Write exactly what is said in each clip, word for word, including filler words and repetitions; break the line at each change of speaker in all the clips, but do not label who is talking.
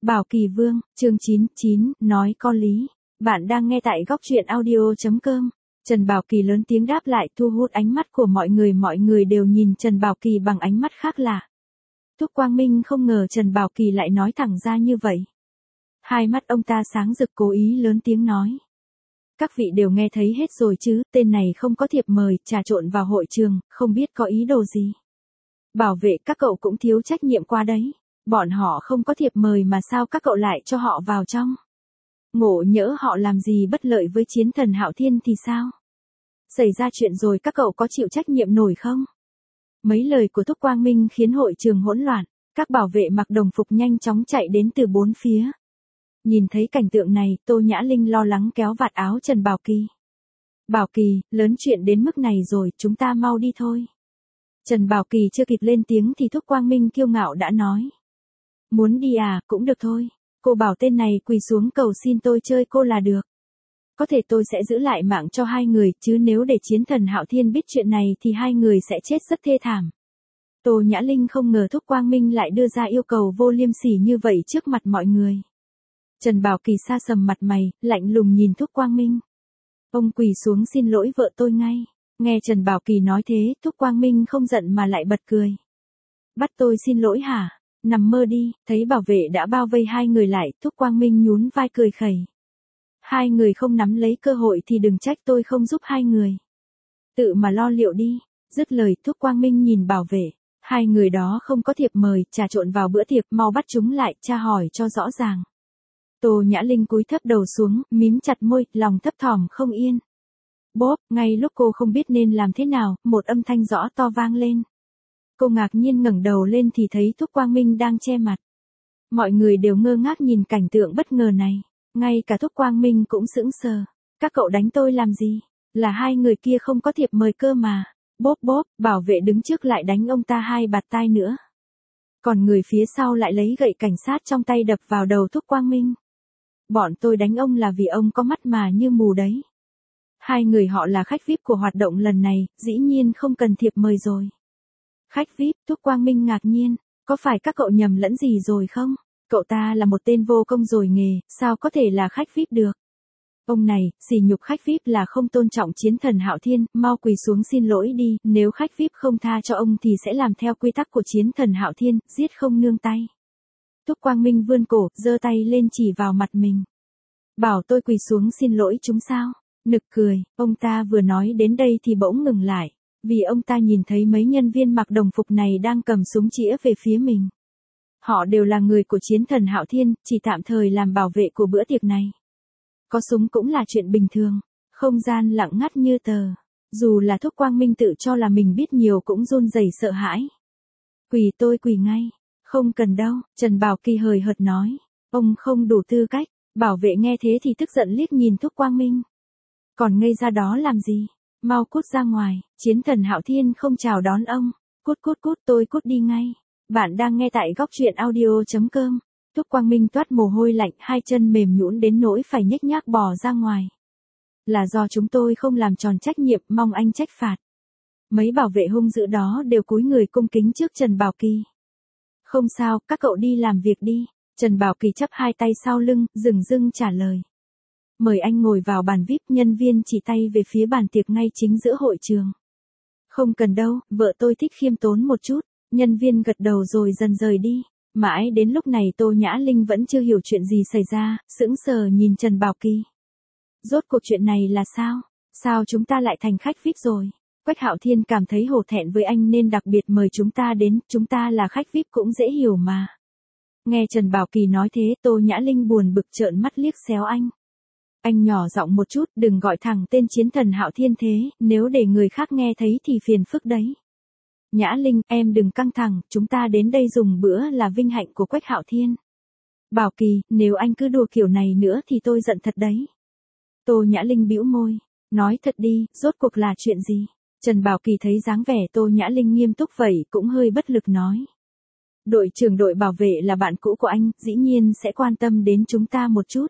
Bảo Kỳ Vương, chương chín chín, nói có lý. Bạn đang nghe tại góc truyện audio.com. Trần Bảo Kỳ lớn tiếng đáp lại, thu hút ánh mắt của mọi người. Mọi người đều nhìn Trần Bảo Kỳ bằng ánh mắt khác lạ. Thúc Quang Minh không ngờ Trần Bảo Kỳ lại nói thẳng ra như vậy. Hai mắt ông ta sáng rực, cố ý lớn tiếng nói. Các vị đều nghe thấy hết rồi chứ, tên này không có thiệp mời, trà trộn vào hội trường, không biết có ý đồ gì. Bảo vệ các cậu cũng thiếu trách nhiệm qua đấy. Bọn họ không có thiệp mời mà sao các cậu lại cho họ vào trong? Ngộ nhỡ họ làm gì bất lợi với chiến thần Hạo Thiên thì sao? Xảy ra chuyện rồi các cậu có chịu trách nhiệm nổi không? Mấy lời của Thúc Quang Minh khiến hội trường hỗn loạn, các bảo vệ mặc đồng phục nhanh chóng chạy đến từ bốn phía. Nhìn thấy cảnh tượng này, Tô Nhã Linh lo lắng kéo vạt áo Trần Bảo Kỳ. Bảo Kỳ, lớn chuyện đến mức này rồi, chúng ta mau đi thôi. Trần Bảo Kỳ chưa kịp lên tiếng thì Thúc Quang Minh kiêu ngạo đã nói. Muốn đi à, cũng được thôi. Cô bảo tên này quỳ xuống cầu xin tôi chơi cô là được. Có thể tôi sẽ giữ lại mạng cho hai người, chứ nếu để chiến thần Hạo Thiên biết chuyện này thì hai người sẽ chết rất thê thảm. Tô Nhã Linh không ngờ Thúc Quang Minh lại đưa ra yêu cầu vô liêm sỉ như vậy trước mặt mọi người. Trần Bảo Kỳ sa sầm mặt mày, lạnh lùng nhìn Thúc Quang Minh. Ông quỳ xuống xin lỗi vợ tôi ngay. Nghe Trần Bảo Kỳ nói thế, Thúc Quang Minh không giận mà lại bật cười. Bắt tôi xin lỗi hả? Nằm mơ đi. Thấy bảo vệ đã bao vây hai người lại, Thúc Quang Minh nhún vai cười khẩy. Hai người không nắm lấy cơ hội thì đừng trách tôi không giúp hai người. Tự mà lo liệu đi. Dứt lời, Thúc Quang Minh nhìn bảo vệ. Hai người đó không có thiệp mời, trà trộn vào bữa tiệc, mau bắt chúng lại, tra hỏi cho rõ ràng. Tô Nhã Linh cúi thấp đầu xuống, mím chặt môi, lòng thấp thỏm không yên. Bốp, ngay lúc cô không biết nên làm thế nào, một âm thanh rõ to vang lên. Cô ngạc nhiên ngẩng đầu lên thì thấy Thúc Quang Minh đang che mặt. Mọi người đều ngơ ngác nhìn cảnh tượng bất ngờ này. Ngay cả Thúc Quang Minh cũng sững sờ. Các cậu đánh tôi làm gì? Là hai người kia không có thiệp mời cơ mà. Bốp bốp, bảo vệ đứng trước lại đánh ông ta hai bạt tai nữa. Còn người phía sau lại lấy gậy cảnh sát trong tay đập vào đầu Thúc Quang Minh. Bọn tôi đánh ông là vì ông có mắt mà như mù đấy. Hai người họ là khách vi ai pi của hoạt động lần này, dĩ nhiên không cần thiệp mời rồi. Khách vi ai pi, Thúc Quang Minh ngạc nhiên, có phải các cậu nhầm lẫn gì rồi không? Cậu ta là một tên vô công rồi nghề, sao có thể là khách vi ai pi được? Ông này, sỉ nhục khách vi ai pi là không tôn trọng chiến thần Hạo Thiên, mau quỳ xuống xin lỗi đi, nếu khách vi ai pi không tha cho ông thì sẽ làm theo quy tắc của chiến thần Hạo Thiên, giết không nương tay. Thúc Quang Minh vươn cổ, giơ tay lên chỉ vào mặt mình. Bảo tôi quỳ xuống xin lỗi chúng sao? Nực cười, ông ta vừa nói đến đây thì bỗng ngừng lại, vì ông ta nhìn thấy mấy nhân viên mặc đồng phục này đang cầm súng chĩa về phía mình. Họ đều là người của chiến thần Hạo Thiên, chỉ tạm thời làm bảo vệ của bữa tiệc này. Có súng cũng là chuyện bình thường, không gian lặng ngắt như tờ. Dù là Thúc Quang Minh tự cho là mình biết nhiều cũng run rẩy sợ hãi. Quỳ tôi quỳ ngay, không cần đâu, Trần Bảo Kỳ hời hợt nói, ông không đủ tư cách. Bảo vệ nghe thế thì tức giận liếc nhìn Thúc Quang Minh. Còn ngây ra đó làm gì? Mau cút ra ngoài, chiến thần Hạo Thiên không chào đón ông. Cút cút cút, tôi cút đi ngay. Bạn đang nghe tại góc truyện audio.com. Thúc Quang Minh toát mồ hôi lạnh, hai chân mềm nhũn đến nỗi phải nhếch nhác bò ra ngoài. Là do chúng tôi không làm tròn trách nhiệm, mong anh trách phạt. Mấy bảo vệ hung dữ đó đều cúi người cung kính trước Trần Bảo Kỳ. Không sao, các cậu đi làm việc đi. Trần Bảo Kỳ chắp hai tay sau lưng, dửng dưng trả lời. Mời anh ngồi vào bàn vi ai pi, nhân viên chỉ tay về phía bàn tiệc ngay chính giữa hội trường. Không cần đâu, vợ tôi thích khiêm tốn một chút. Nhân viên gật đầu rồi dần rời đi. Mãi đến lúc này Tô Nhã Linh vẫn chưa hiểu chuyện gì xảy ra, sững sờ nhìn Trần Bảo Kỳ. Rốt cuộc chuyện này là sao? Sao chúng ta lại thành khách vi ai pi rồi? Quách Hạo Thiên cảm thấy hổ thẹn với anh nên đặc biệt mời chúng ta đến, chúng ta là khách vi ai pi cũng dễ hiểu mà. Nghe Trần Bảo Kỳ nói thế, Tô Nhã Linh buồn bực trợn mắt liếc xéo anh. Anh nhỏ giọng một chút, đừng gọi thẳng tên chiến thần Hạo Thiên thế, nếu để người khác nghe thấy thì phiền phức đấy. Nhã Linh, em đừng căng thẳng, chúng ta đến đây dùng bữa là vinh hạnh của Quách Hạo Thiên. Bảo Kỳ, nếu anh cứ đùa kiểu này nữa thì tôi giận thật đấy. Tô Nhã Linh bĩu môi, nói thật đi, rốt cuộc là chuyện gì? Trần Bảo Kỳ thấy dáng vẻ Tô Nhã Linh nghiêm túc vậy cũng hơi bất lực nói. Đội trưởng đội bảo vệ là bạn cũ của anh, dĩ nhiên sẽ quan tâm đến chúng ta một chút.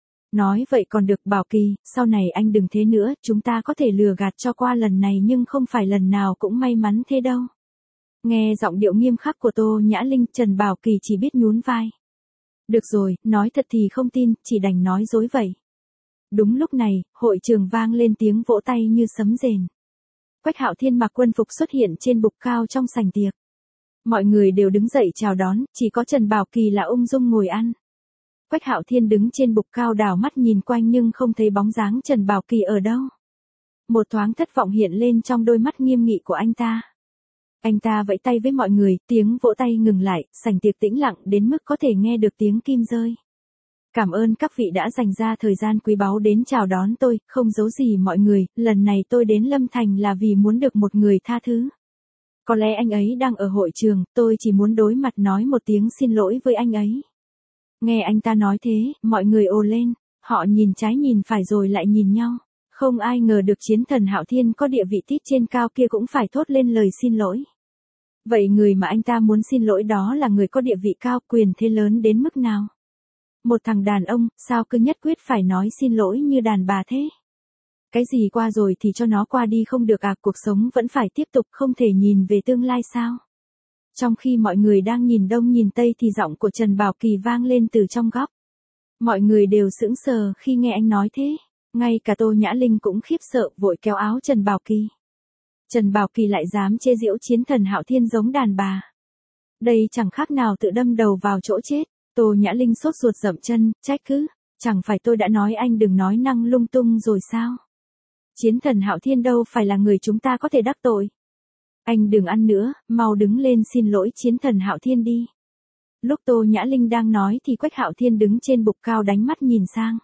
Nói vậy còn được, Bảo Kỳ, sau này anh đừng thế nữa, chúng ta có thể lừa gạt cho qua lần này nhưng không phải lần nào cũng may mắn thế đâu. Nghe giọng điệu nghiêm khắc của Tô Nhã Linh, Trần Bảo Kỳ chỉ biết nhún vai. Được rồi, nói thật thì không tin, chỉ đành nói dối vậy. Đúng lúc này, hội trường vang lên tiếng vỗ tay như sấm rền. Quách Hạo Thiên mặc quân phục xuất hiện trên bục cao trong sảnh tiệc. Mọi người đều đứng dậy chào đón, chỉ có Trần Bảo Kỳ là ung dung ngồi ăn. Quách Hạo Thiên đứng trên bục cao đảo mắt nhìn quanh nhưng không thấy bóng dáng Trần Bảo Kỳ ở đâu. Một thoáng thất vọng hiện lên trong đôi mắt nghiêm nghị của anh ta. Anh ta vẫy tay với mọi người, tiếng vỗ tay ngừng lại, sảnh tiệc tĩnh lặng đến mức có thể nghe được tiếng kim rơi. Cảm ơn các vị đã dành ra thời gian quý báu đến chào đón tôi, không giấu gì mọi người, lần này tôi đến Lâm Thành là vì muốn được một người tha thứ. Có lẽ anh ấy đang ở hội trường, tôi chỉ muốn đối mặt nói một tiếng xin lỗi với anh ấy. Nghe anh ta nói thế, mọi người ồ lên, họ nhìn trái nhìn phải rồi lại nhìn nhau. Không ai ngờ được chiến thần Hạo Thiên có địa vị tít trên cao kia cũng phải thốt lên lời xin lỗi. Vậy người mà anh ta muốn xin lỗi đó là người có địa vị cao, quyền thế lớn đến mức nào? Một thằng đàn ông, sao cứ nhất quyết phải nói xin lỗi như đàn bà thế? Cái gì qua rồi thì cho nó qua đi không được à, cuộc sống vẫn phải tiếp tục, không thể nhìn về tương lai sao? Trong khi mọi người đang nhìn đông nhìn tây thì giọng của Trần Bảo Kỳ vang lên từ trong góc. Mọi người đều sững sờ khi nghe anh nói thế. Ngay cả Tô Nhã Linh cũng khiếp sợ vội kéo áo Trần Bảo Kỳ. Trần Bảo Kỳ lại dám chê giễu chiến thần Hạo Thiên giống đàn bà. Đây chẳng khác nào tự đâm đầu vào chỗ chết. Tô Nhã Linh sốt ruột dậm chân, trách cứ. Chẳng phải tôi đã nói anh đừng nói năng lung tung rồi sao? Chiến thần Hạo Thiên đâu phải là người chúng ta có thể đắc tội. Anh đừng ăn nữa, mau đứng lên xin lỗi chiến thần Hạo Thiên đi. Lúc Tô Nhã Linh đang nói thì Quách Hạo Thiên đứng trên bục cao đánh mắt nhìn sang.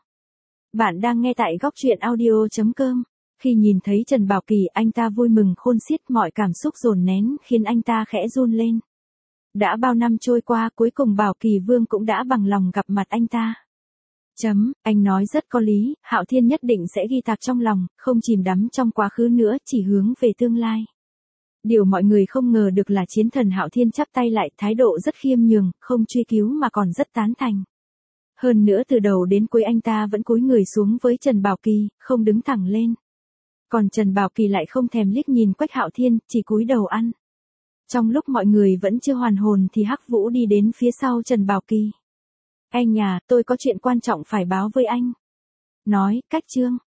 Bạn đang nghe tại góc truyện audio chấm com. Khi nhìn thấy Trần Bảo Kỳ, anh ta vui mừng khôn xiết, mọi cảm xúc dồn nén khiến anh ta khẽ run lên. Đã bao năm trôi qua, cuối cùng Bảo Kỳ Vương cũng đã bằng lòng gặp mặt anh ta. Chấm, anh nói rất có lý, Hạo Thiên nhất định sẽ ghi tạc trong lòng, không chìm đắm trong quá khứ nữa, chỉ hướng về tương lai. Điều mọi người không ngờ được là chiến thần Hạo Thiên chắp tay lại, thái độ rất khiêm nhường, không truy cứu mà còn rất tán thành. Hơn nữa từ đầu đến cuối anh ta vẫn cúi người xuống với Trần Bảo Kỳ, không đứng thẳng lên. Còn Trần Bảo Kỳ lại không thèm liếc nhìn Quách Hạo Thiên, chỉ cúi đầu ăn. Trong lúc mọi người vẫn chưa hoàn hồn thì Hắc Vũ đi đến phía sau Trần Bảo Kỳ. Anh nhà, tôi có chuyện quan trọng phải báo với anh. Nói, cách trương.